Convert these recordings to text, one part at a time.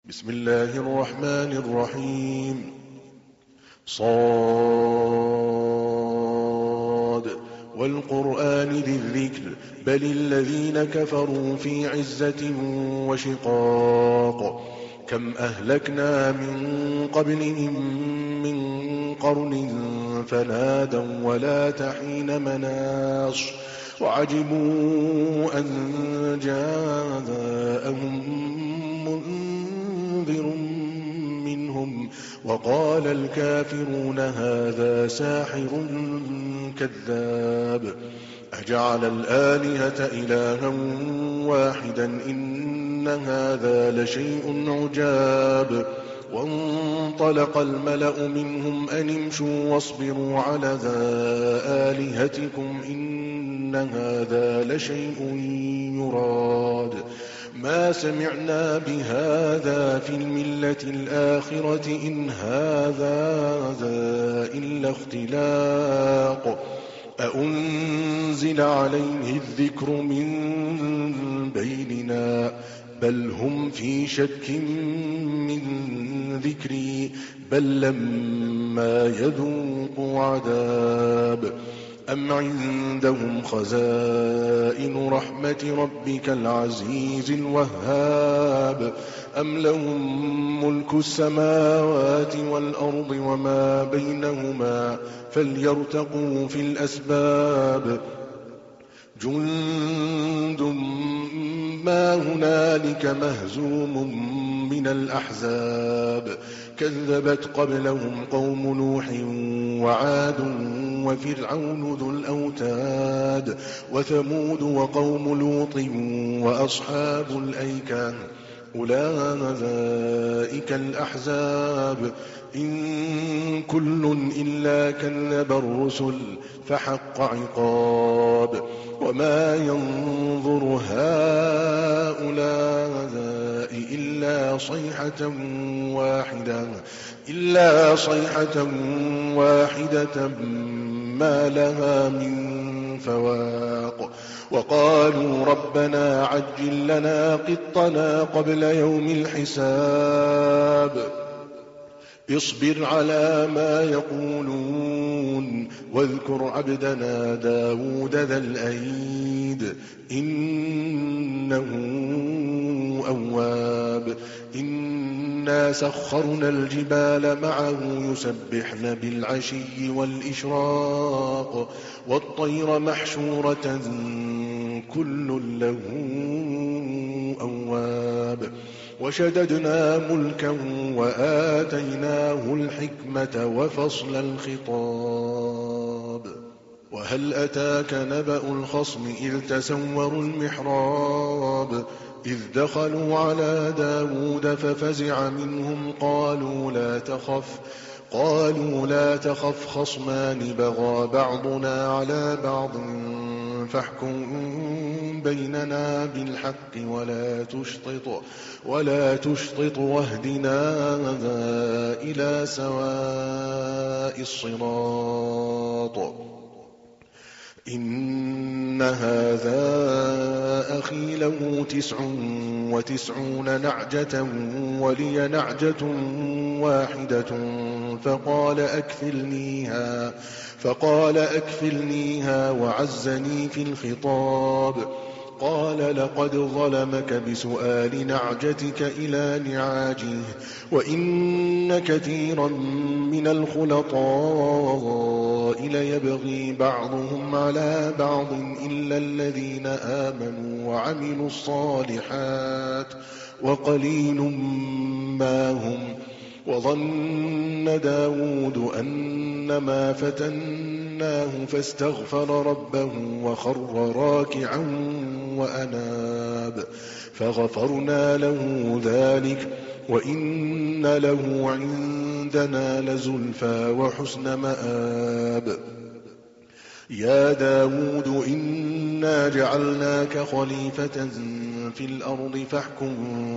بسم الله الرحمن الرحيم. صاد والقرآن ذي الذكر بل الذين كفروا في عزة وشقاق. كم أهلكنا من قبلهم من قرن فنادوا ولا تحين مناص وعجبوا أن جاءهم منذر منهم وقال الكافرون هذا ساحر كذاب. أجعل الآلهة إلها واحدا إن هذا لشيء عجاب. وانطلق الملأ منهم أن امشوا واصبروا على آلهتكم إن هذا لشيء يراد. ما سمعنا بهذا في الملة الآخرة إن هذا إلا اختلاق. أأنزل عليه الذكر من بيننا بل هم في شك من ذكري بل لما يذوقوا عذاب. أم عندهم خزائن رحمة ربك العزيز الوهاب أم لهم ملك السماوات والأرض وما بينهما فليرتقوا في الأسباب. جند ما هنالك مهزوم من الأحزاب. كذبت قبلهم قوم نوح وعاد وفرعون ذو الأوتاد وثمود وقوم لوط وأصحاب الأيكة أولئك الأحزاب. إن كل إلا كذب الرسل فحق عقاب. وما ينظر هؤلاء إلا صيحة واحدة ما لها من فواق. وقالوا ربنا عجل لنا قطنا قبل يوم الحساب. اصبر على ما يقولون واذكر عبدنا داود ذا الأيد إنه أواب. إنا سخرنا الجبال معه يسبحن بالعشي والإشراق والطير محشورة كل له أواب. وشددنا ملكا وآتيناه الحكمة وفصل الخطاب. وهل أتاك نبأ الخصم إذ تسوروا المحراب إذ دخلوا على داود ففزع منهم قالوا لا تخف خصمان بغى بعضنا على بعض فاحكم بيننا بالحق ولا تشطط واهدنا إلى سواء الصراط. إن هذا أخي له 99 نعجة ولي نعجة واحدة فقال أكفلنيها وعزني في الخطاب. قال لقد ظلمك بسؤال نعجتك إلى نعاجه وإن كثيرا من الخلطاء ليبغي بعضهم على بعض إلا الذين آمنوا وعملوا الصالحات وقليل ما هم. وظن داود أنما فتناه فاستغفر ربه وخر راكعا وأناب فغفرنا له ذلك وإن له عندنا لزلفى وحسن مآب. يا داود إنا جعلناك خليفة في الأرض فاحكم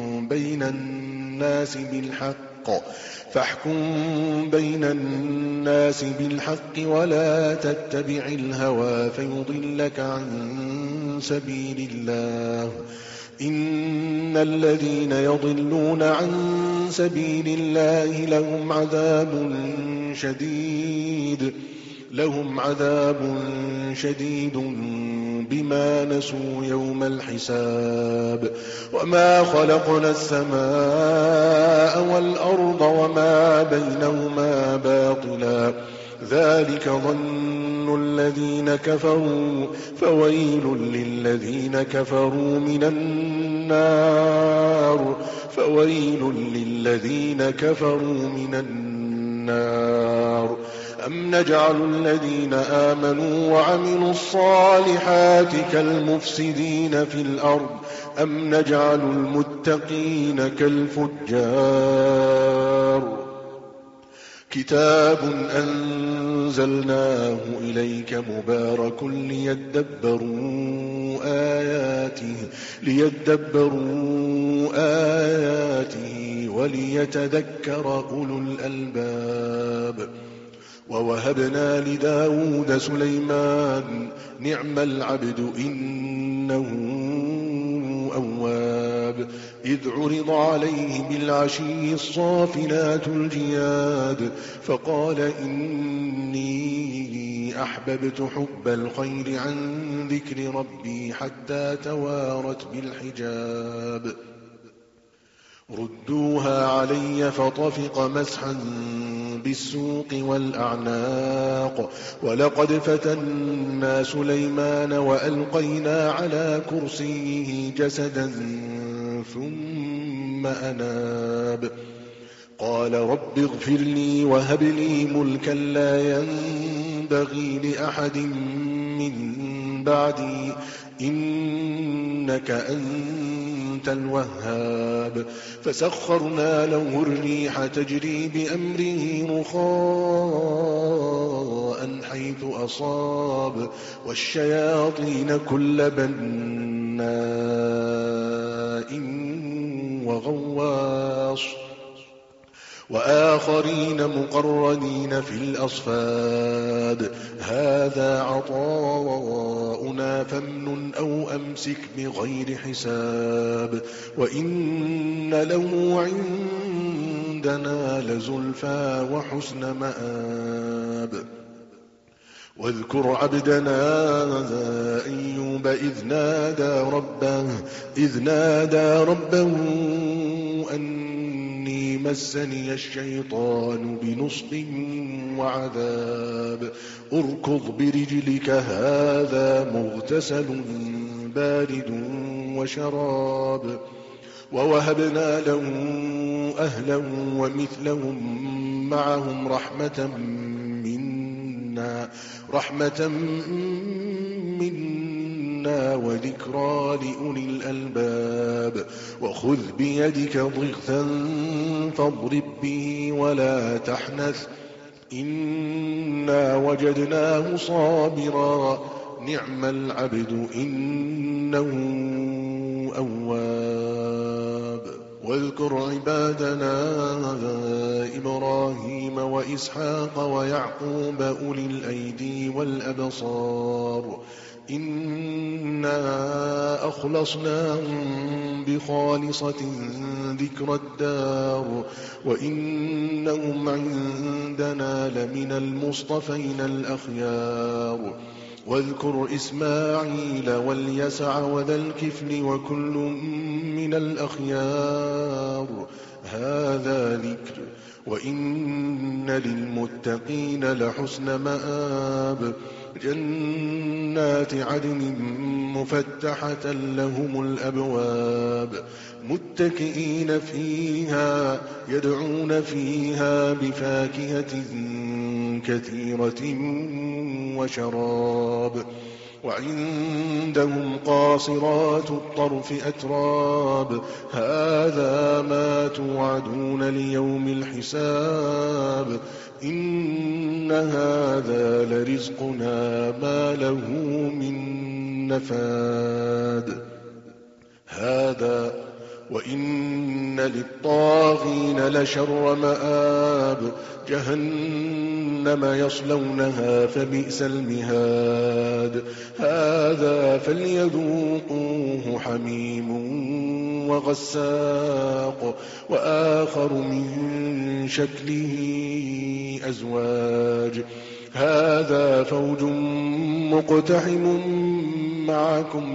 بين الناس بالحق ولا تتبع الهوى فيضلك عن سبيل الله إن الذين يضلون عن سبيل الله لهم عذاب شديد بما نسوا يوم الحساب. وما خلقنا السماء والأرض وما بينهما باطلا ذلك ظن الذين كفروا فويل للذين كفروا من النار. أم نجعل الذين آمنوا وعملوا الصالحات كالمفسدين في الأرض أم نجعل المتقين كالفجار. كتاب أنزلناه إليك مبارك ليدبروا آياته وليتذكر أولو الألباب. ووهبنا لداود سليمان نعم العبد إنه أواب. إذ عرض عليه بالعشي الصافنات الجياد فقال إني أحببت حب الخير عن ذكر ربي حتى توارت بالحجاب. ردوها علي فطفق مسحا بالسوق والأعناق. ولقد فتنا سليمان وألقينا على كرسيه جسدا ثم أناب. قال رب اغفر لي وهب لي ملكا لا ينبغي لأحد من بعدي إنك أنت الوهاب. فسخرنا له الريح تجري بأمره رخاء حيث أصاب والشياطين كل بناء وغواص وآخرين مقرنين في الأصفاد. هذا عطاؤنا فامنن أو أمسك بغير حساب. وإن له عندنا لزلفى وحسن مآب. واذكر عبدنا أيوب إذ نادى ربه أني مسني الشيطان بنصب وعذاب. اركض برجلك هذا مغتسل بارد وشراب. ووهبنا له أهله ومثلهم معهم رحمة منا وذكرى لأولي الألباب. وخذ بيدك ضغثا فاضرب به ولا تحنث إنا وجدناه صابرا نعم العبد إنه أواب. واذكر عبادنا إبراهيم وإسحاق ويعقوب أولي الأيدي والأبصار إنا أخلصناهم بخالصة ذكر الدار وإنهم عندنا لمن المصطفين الأخيار. واذكر إسماعيل واليسع وذا الكفل وكل من الأخيار هذا ذكر وإن للمتقين لحسن مآب. جنات عدن مفتحة لهم الأبواب متكئين فيها يدعون فيها بفاكهة كثيرة وشراب. وعندهم قاصرات الطرف أتراب هذا ما توعدون ليوم الحساب. إن هذا لرزقنا ما له من نفاد. هذا وإن للطاغين لشر مآب جهنم يصلونها فبئس المهاد هذا فليذوقوه حميم وغساق وآخر من شكله أزواج هذا فوج مقتحم معكم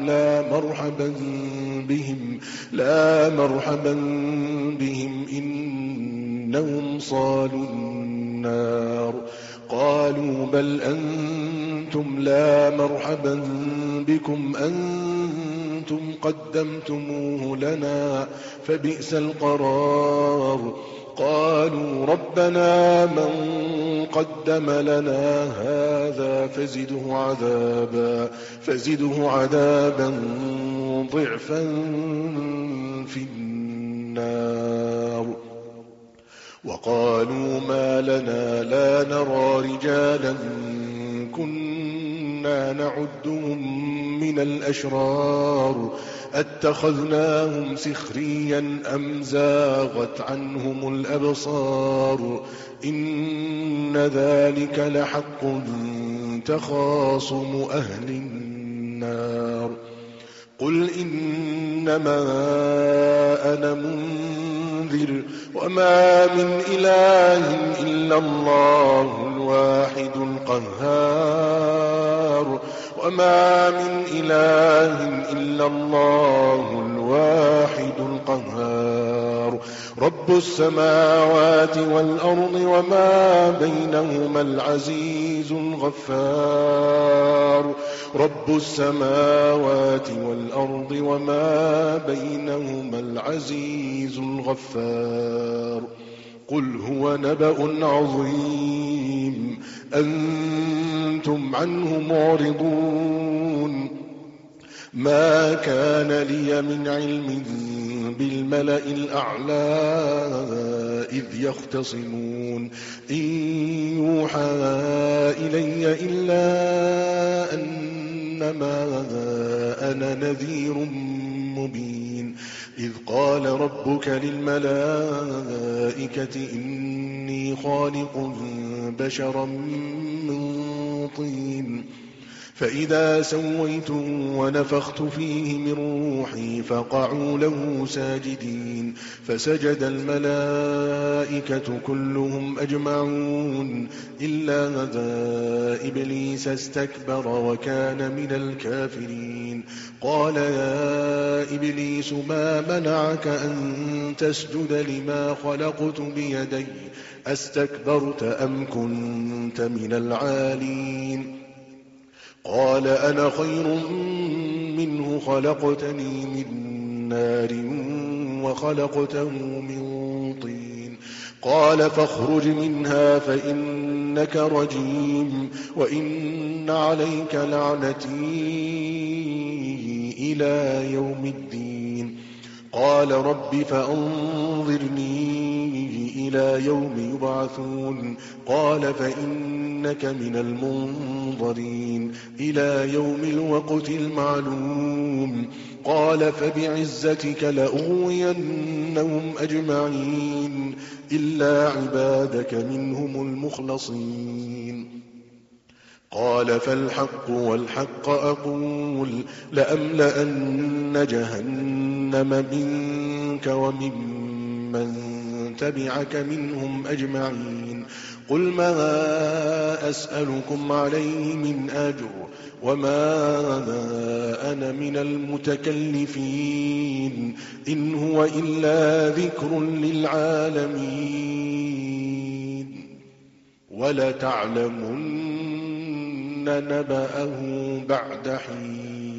لا مرحبا بهم إنهم صالوا النار قالوا بل أنتم لا مرحبا بكم أنتم قدمتموه لنا فبئس القرار قالوا ربنا من قدم لنا هذا فزده عذابا ضعفا في النار وقالوا ما لنا لا نرى رجالا كنا نعدهم من الأشرار أتخذناهم سخريا أم زاغت عنهم الأبصار إن ذلك لحق تخاصم أهل النار قل إنما أنا منذر وما من إله إلا الله الواحد القهار رب السماوات والأرض وما بينهما العزيز الغفار قل هو نبأ عظيم أنتم عنه معرضون ما كان لي من علم بالملأ الأعلى إذ يختصمون إن يوحى إلي إلا أنما أنا نذير مبين إذ قال ربك للملائكة إني خالق بشرا من طين فإذا سويته ونفخت فيه من روحي فقعوا له ساجدين فسجد الملائكة كلهم أجمعون إلا إبليس استكبر وكان من الكافرين قال يا إبليس ما منعك أن تسجد لما خلقت بيدي أستكبرت أم كنت من العالين قال أنا خير منه خلقتني من نار وخلقته من طين قال فاخرج منها فإنك رجيم وإن عليك لعنتي إلى يوم الدين قال رب فأنظرني إلى يوم يبعثون قال فإنك من المنظرين إلى يوم الوقت المعلوم قال فبعزتك لأغوينهم أجمعين إلا عبادك منهم المخلصين قال فالحق والحق أقول لأملأن جهنم منك وممن تبعك منهم أجمعين قل ما أسألكم عليه من أجر وما أنا من المتكلفين إن هو إلا ذكر للعالمين ولتعلمن نبأه بعد حين